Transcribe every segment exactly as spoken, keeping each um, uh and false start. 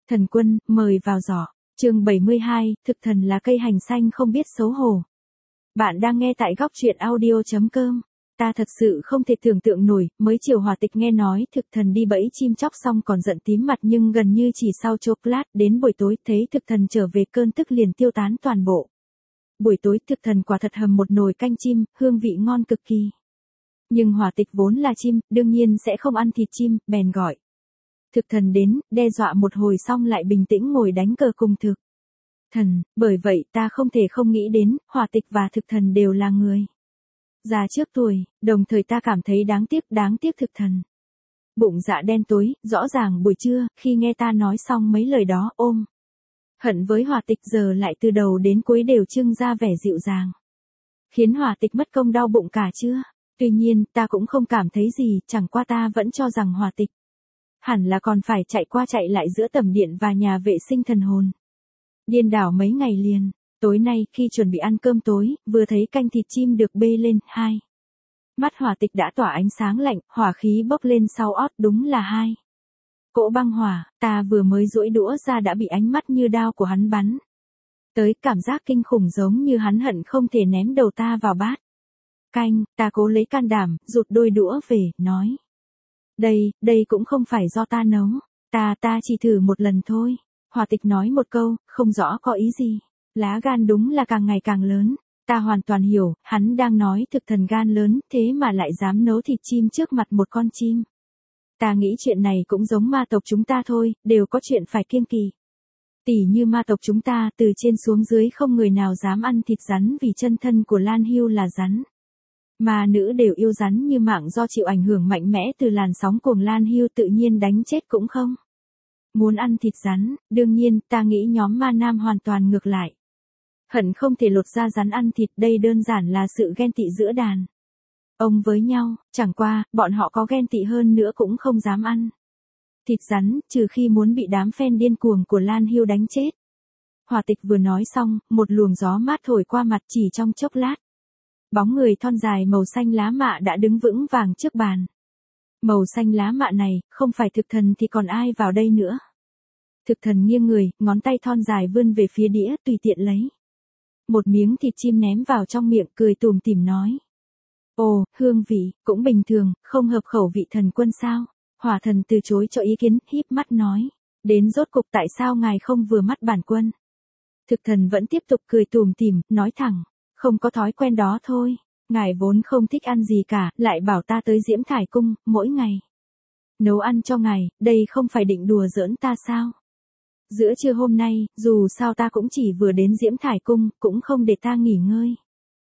Thần Quân, mời vào giỏ. Chương bảy mươi hai, thực thần là cây hành xanh không biết xấu hổ. Bạn đang nghe tại góc truyện audio chấm com. Ta thật sự không thể tưởng tượng nổi, mới chiều Hòa Tịch nghe nói thực thần đi bẫy chim chóc xong còn giận tím mặt, nhưng gần như chỉ sau chốc lát đến buổi tối thấy thực thần trở về, cơn tức liền tiêu tán toàn bộ. Buổi tối thực thần quả thật hầm một nồi canh chim, hương vị ngon cực kỳ. Nhưng Hòa Tịch vốn là chim, đương nhiên sẽ không ăn thịt chim, bèn gọi thực thần đến, đe dọa một hồi xong lại bình tĩnh ngồi đánh cờ cùng thực thần, bởi vậy ta không thể không nghĩ đến, Hòa Tịch và thực thần đều là người già trước tuổi, đồng thời ta cảm thấy đáng tiếc, đáng tiếc thực thần. Bụng dạ đen tối, rõ ràng buổi trưa, khi nghe ta nói xong mấy lời đó, ôm hận với Hòa Tịch giờ lại từ đầu đến cuối đều trưng ra vẻ dịu dàng, khiến Hòa Tịch mất công đau bụng cả trưa. Tuy nhiên, ta cũng không cảm thấy gì, chẳng qua ta vẫn cho rằng Hòa Tịch hẳn là còn phải chạy qua chạy lại giữa tầm điện và nhà vệ sinh thần hồn điên đảo mấy ngày liền. Tối nay, khi chuẩn bị ăn cơm tối, vừa thấy canh thịt chim được bê lên, hai mắt Hòa Tịch đã tỏa ánh sáng lạnh, hỏa khí bốc lên sau ót, đúng là hai cỗ băng hỏa. Ta vừa mới duỗi đũa ra đã bị ánh mắt như đao của hắn bắn tới, cảm giác kinh khủng giống như hắn hận không thể ném đầu ta vào bát canh. Ta cố lấy can đảm, rụt đôi đũa về, nói: Đây, đây cũng không phải do ta nấu. Ta, ta chỉ thử một lần thôi. Hòa Tịch nói một câu, không rõ có ý gì. Lá gan đúng là càng ngày càng lớn. Ta hoàn toàn hiểu, hắn đang nói thực thần gan lớn, thế mà lại dám nấu thịt chim trước mặt một con chim. Ta nghĩ chuyện này cũng giống ma tộc chúng ta thôi, đều có chuyện phải kiêng kỵ. Tỉ như ma tộc chúng ta, từ trên xuống dưới không người nào dám ăn thịt rắn vì chân thân của Lan Hưu là rắn. Ma nữ đều yêu rắn như mạng, do chịu ảnh hưởng mạnh mẽ từ làn sóng cuồng Lan Hưu, tự nhiên đánh chết cũng không muốn ăn thịt rắn. Đương nhiên, ta nghĩ nhóm ma nam hoàn toàn ngược lại. Hận không thể lột da rắn ăn thịt, đây đơn giản là sự ghen tị giữa đàn ông với nhau, chẳng qua, bọn họ có ghen tị hơn nữa cũng không dám ăn thịt rắn, trừ khi muốn bị đám fan điên cuồng của Lan Hưu đánh chết. Hòa Tịch vừa nói xong, một luồng gió mát thổi qua mặt, chỉ trong chốc lát. Bóng người thon dài màu xanh lá mạ đã đứng vững vàng trước bàn. Màu xanh lá mạ này, không phải thực thần thì còn ai vào đây nữa. Thực thần nghiêng người, ngón tay thon dài vươn về phía đĩa, tùy tiện lấy một miếng thịt chim ném vào trong miệng, cười tủm tỉm nói: Ồ, hương vị, cũng bình thường, không hợp khẩu vị thần quân sao? Hỏa thần từ chối cho ý kiến, híp mắt nói: Đến rốt cục tại sao ngài không vừa mắt bản quân? Thực thần vẫn tiếp tục cười tủm tỉm, nói thẳng: Không có thói quen đó thôi. Ngài vốn không thích ăn gì cả, lại bảo ta tới Diễm Thải Cung, mỗi ngày nấu ăn cho ngài, đây không phải định đùa giỡn ta sao? Giữa trưa hôm nay, dù sao ta cũng chỉ vừa đến Diễm Thải Cung, cũng không để ta nghỉ ngơi.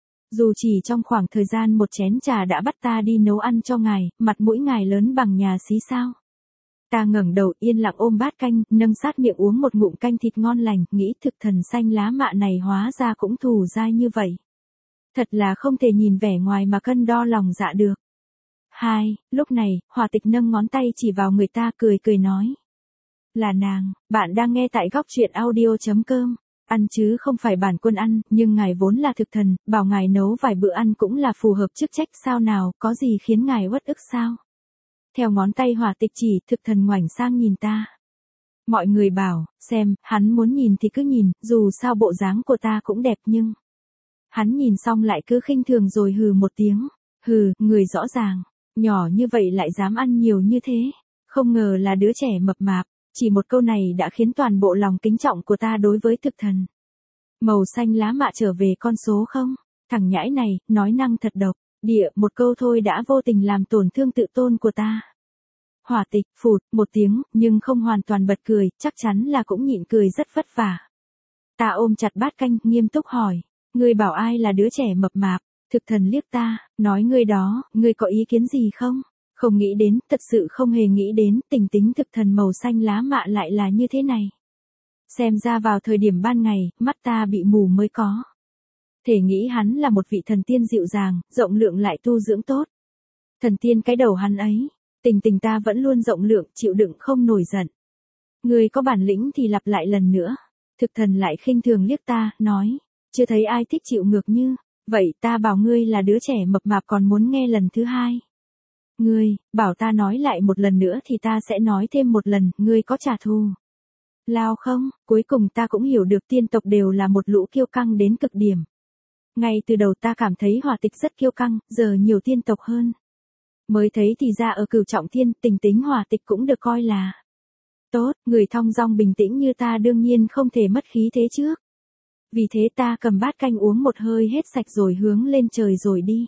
Dù chỉ trong khoảng thời gian một chén trà đã bắt ta đi nấu ăn cho ngài, mặt mũi ngài lớn bằng nhà xí sao? Ta ngẩng đầu yên lặng ôm bát canh, nâng sát miệng uống một ngụm canh thịt ngon lành, nghĩ thực thần xanh lá mạ này hóa ra cũng thù dai như vậy. Thật là không thể nhìn vẻ ngoài mà cân đo lòng dạ được. Hai, lúc này, Hòa Tịch nâng ngón tay chỉ vào người ta, cười cười nói: Là nàng. Bạn đang nghe tại góc truyện audio chấm com. Ăn chứ không phải bản quân ăn, nhưng ngài vốn là thực thần, bảo ngài nấu vài bữa ăn cũng là phù hợp chức trách sao nào, có gì khiến ngài uất ức sao? Theo ngón tay Hòa Tịch chỉ, thực thần ngoảnh sang nhìn ta. Mọi người bảo, xem, hắn muốn nhìn thì cứ nhìn, dù sao bộ dáng của ta cũng đẹp nhưng... Hắn nhìn xong lại cứ khinh thường rồi hừ một tiếng. Hừ, người rõ ràng, nhỏ như vậy lại dám ăn nhiều như thế. Không ngờ là đứa trẻ mập mạp. Chỉ một câu này đã khiến toàn bộ lòng kính trọng của ta đối với thực thần màu xanh lá mạ trở về con số không. Thằng nhãi này, nói năng thật độc địa, một câu thôi đã vô tình làm tổn thương tự tôn của ta. Hòa Tịch phụt một tiếng, nhưng không hoàn toàn bật cười, chắc chắn là cũng nhịn cười rất vất vả. Ta ôm chặt bát canh, nghiêm túc hỏi: Ngươi bảo ai là đứa trẻ mập mạp? Thực thần liếc ta, nói: Ngươi đó, ngươi có ý kiến gì không? Không nghĩ đến, thật sự không hề nghĩ đến, tình tính thực thần màu xanh lá mạ lại là như thế này. Xem ra vào thời điểm ban ngày, mắt ta bị mù mới có thể nghĩ hắn là một vị thần tiên dịu dàng, rộng lượng lại tu dưỡng tốt. Thần tiên cái đầu hắn ấy, tình tình ta vẫn luôn rộng lượng, chịu đựng không nổi giận. Người có bản lĩnh thì lặp lại lần nữa. Thực thần lại khinh thường liếc ta, nói: Chưa thấy ai thích chịu ngược như vậy, ta bảo ngươi là đứa trẻ mập mạp còn muốn nghe lần thứ hai. Ngươi, bảo ta nói lại một lần nữa thì ta sẽ nói thêm một lần, ngươi có trả thù Lao không, cuối cùng ta cũng hiểu được tiên tộc đều là một lũ kiêu căng đến cực điểm. Ngay từ đầu ta cảm thấy Hỏa Tịch rất kiêu căng, giờ nhiều tiên tộc hơn. Mới thấy thì ra ở Cửu Trọng Thiên, tình tính Hỏa Tịch cũng được coi là tốt, người thong dong bình tĩnh như ta đương nhiên không thể mất khí thế trước. Vì thế ta cầm bát canh uống một hơi hết sạch rồi hướng lên trời rồi đi.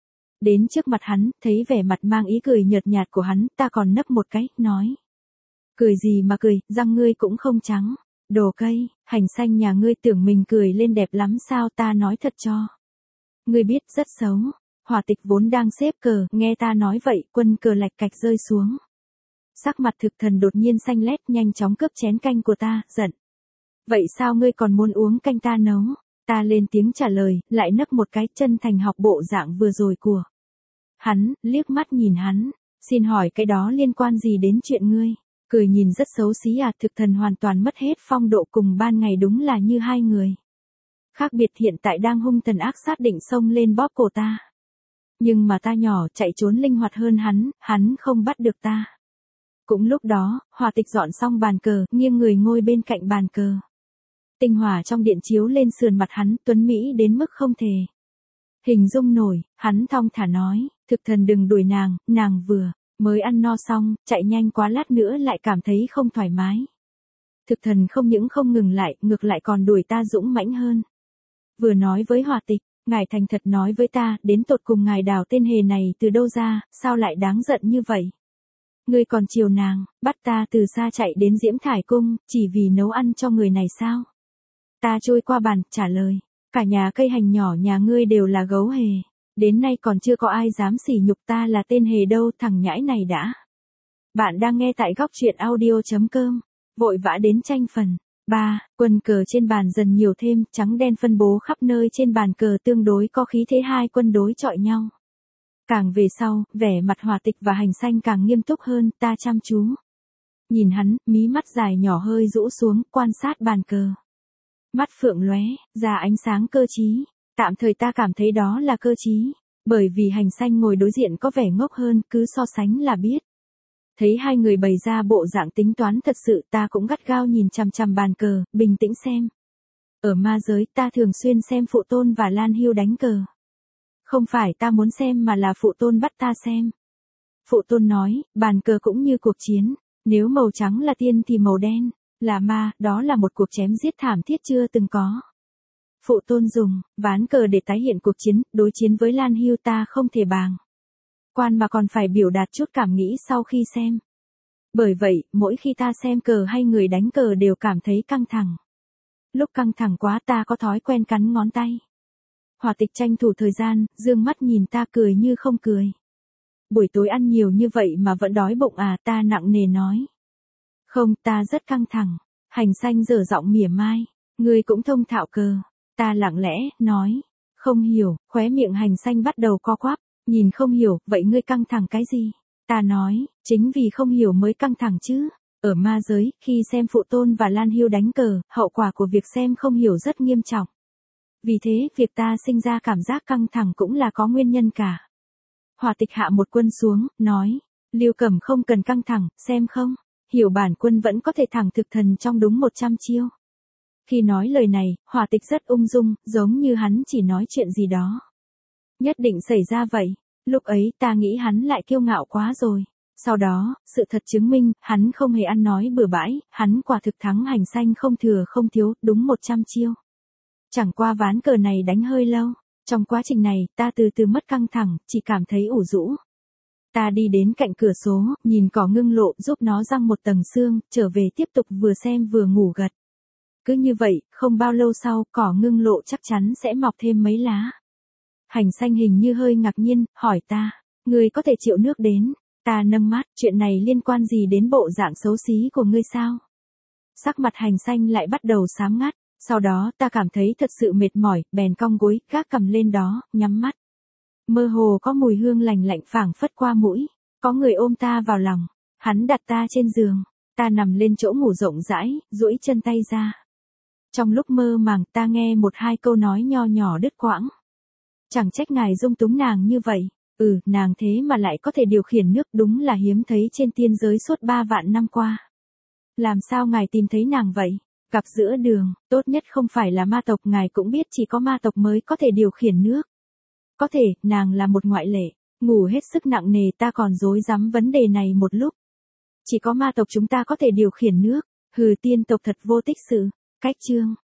Đến trước mặt hắn, thấy vẻ mặt mang ý cười nhợt nhạt của hắn, ta còn nấp một cái, nói. Cười gì mà cười, răng ngươi cũng không trắng. Đồ cây, hành xanh nhà ngươi tưởng mình cười lên đẹp lắm sao, ta nói thật cho. Ngươi biết rất xấu. Hỏa Tịch vốn đang xếp cờ, nghe ta nói vậy, quân cờ lạch cạch rơi xuống. Sắc mặt Thực Thần đột nhiên xanh lét, nhanh chóng cướp chén canh của ta, giận. Vậy sao ngươi còn muốn uống canh ta nấu? Ta lên tiếng trả lời, lại nấp một cái, chân thành học bộ dạng vừa rồi của hắn, liếc mắt nhìn hắn. Xin hỏi cái đó liên quan gì đến chuyện ngươi? Cười nhìn rất xấu xí à, Thực Thần hoàn toàn mất hết phong độ, cùng ban ngày đúng là như hai người. Khác biệt hiện tại đang hung thần ác sát định xông lên bóp cổ ta. Nhưng mà ta nhỏ, chạy trốn linh hoạt hơn hắn, hắn không bắt được ta. Cũng lúc đó, Hỏa Tịch dọn xong bàn cờ, nghiêng người ngồi bên cạnh bàn cờ. Tinh hỏa trong điện chiếu lên sườn mặt hắn, tuấn mỹ đến mức không thể hình dung nổi. Hắn thong thả nói, Thực Thần đừng đuổi nàng, nàng vừa mới ăn no xong, chạy nhanh quá lát nữa lại cảm thấy không thoải mái. Thực Thần không những không ngừng lại, ngược lại còn đuổi ta dũng mãnh hơn. Vừa nói với Hỏa Tịch, ngài thành thật nói với ta, đến tột cùng ngài đào tên hề này từ đâu ra, sao lại đáng giận như vậy? Ngươi còn chiều nàng, bắt ta từ xa chạy đến Diễm Thải Cung, chỉ vì nấu ăn cho người này sao? Ta trôi qua bàn, trả lời, cả nhà cây hành nhỏ nhà ngươi đều là gấu hề. Đến nay còn chưa có ai dám sỉ nhục ta là tên hề đâu, thằng nhãi này đã. Bạn đang nghe tại góc truyện audio chấm com, vội vã đến tranh phần. ba. Quân cờ trên bàn dần nhiều thêm, trắng đen phân bố khắp nơi trên bàn cờ tương đối có khí thế, hai quân đối chọi nhau. Càng về sau, vẻ mặt Hỏa Tịch và Hành Xanh càng nghiêm túc hơn, ta chăm chú nhìn hắn, mí mắt dài nhỏ hơi rũ xuống, quan sát bàn cờ. Mắt phượng lóe ra ánh sáng cơ trí. Tạm thời ta cảm thấy đó là cơ trí, bởi vì Hành Xanh ngồi đối diện có vẻ ngốc hơn, cứ so sánh là biết. Thấy hai người bày ra bộ dạng tính toán thật sự, ta cũng gắt gao nhìn chằm chằm bàn cờ, bình tĩnh xem. Ở ma giới, ta thường xuyên xem Phụ Tôn và Lan Hưu đánh cờ. Không phải ta muốn xem mà là Phụ Tôn bắt ta xem. Phụ Tôn nói, bàn cờ cũng như cuộc chiến, nếu màu trắng là tiên thì màu đen là ma, đó là một cuộc chém giết thảm thiết chưa từng có. Phụ Tôn dùng ván cờ để tái hiện cuộc chiến, đối chiến với Lan Hưu, ta không thể bàng quan mà còn phải biểu đạt chút cảm nghĩ sau khi xem. Bởi vậy, mỗi khi ta xem cờ hay người đánh cờ đều cảm thấy căng thẳng. Lúc căng thẳng quá ta có thói quen cắn ngón tay. Hỏa Tịch tranh thủ thời gian, dương mắt nhìn ta cười như không cười. Buổi tối ăn nhiều như vậy mà vẫn đói bụng à, ta nặng nề nói. Không, ta rất căng thẳng. Hành Xanh dở giọng mỉa mai, ngươi cũng thông thạo cờ. Ta lặng lẽ, nói, không hiểu, khóe miệng Hành Xanh bắt đầu co quắp, nhìn không hiểu, vậy ngươi căng thẳng cái gì? Ta nói, chính vì không hiểu mới căng thẳng chứ. Ở ma giới, khi xem Phụ Tôn và Lan Hưu đánh cờ, hậu quả của việc xem không hiểu rất nghiêm trọng. Vì thế, việc ta sinh ra cảm giác căng thẳng cũng là có nguyên nhân cả. Hỏa Tịch hạ một quân xuống, nói, Lưu Cẩm không cần căng thẳng, xem không? Hiểu bản quân vẫn có thể thẳng Thực Thần trong đúng một trăm chiêu. Khi nói lời này, Hỏa Tịch rất ung dung, giống như hắn chỉ nói chuyện gì đó nhất định xảy ra vậy. Lúc ấy ta nghĩ hắn lại kiêu ngạo quá rồi. Sau đó, sự thật chứng minh, hắn không hề ăn nói bừa bãi, hắn quả thực thắng Hành Xanh không thừa không thiếu, đúng một trăm chiêu. Chẳng qua ván cờ này đánh hơi lâu. Trong quá trình này, ta từ từ mất căng thẳng, chỉ cảm thấy ủ rũ. Ta đi đến cạnh cửa sổ, nhìn cỏ ngưng lộ, giúp nó răng một tầng xương, trở về tiếp tục vừa xem vừa ngủ gật. Cứ như vậy, không bao lâu sau, cỏ ngưng lộ chắc chắn sẽ mọc thêm mấy lá. Hành Xanh hình như hơi ngạc nhiên, hỏi ta, ngươi có thể chịu nước đến? Ta nâng mắt, chuyện này liên quan gì đến bộ dạng xấu xí của ngươi sao? Sắc mặt Hành Xanh lại bắt đầu xám ngắt, sau đó ta cảm thấy thật sự mệt mỏi, bèn cong gối, gác cầm lên đó, nhắm mắt. Mơ hồ có mùi hương lành lạnh phảng phất qua mũi, có người ôm ta vào lòng, hắn đặt ta trên giường, ta nằm lên chỗ ngủ rộng rãi, duỗi chân tay ra. Trong lúc mơ màng ta nghe một hai câu nói nho nhỏ đứt quãng. Chẳng trách ngài dung túng nàng như vậy, ừ, nàng thế mà lại có thể điều khiển nước, đúng là hiếm thấy trên tiên giới suốt ba vạn năm qua. Làm sao ngài tìm thấy nàng vậy? Gặp giữa đường, tốt nhất không phải là ma tộc, ngài cũng biết chỉ có ma tộc mới có thể điều khiển nước. Có thể, nàng là một ngoại lệ, ngủ hết sức nặng nề, ta còn rối rắm vấn đề này một lúc. Chỉ có ma tộc chúng ta có thể điều khiển nước, hừ, tiên tộc thật vô tích sự. Cách chương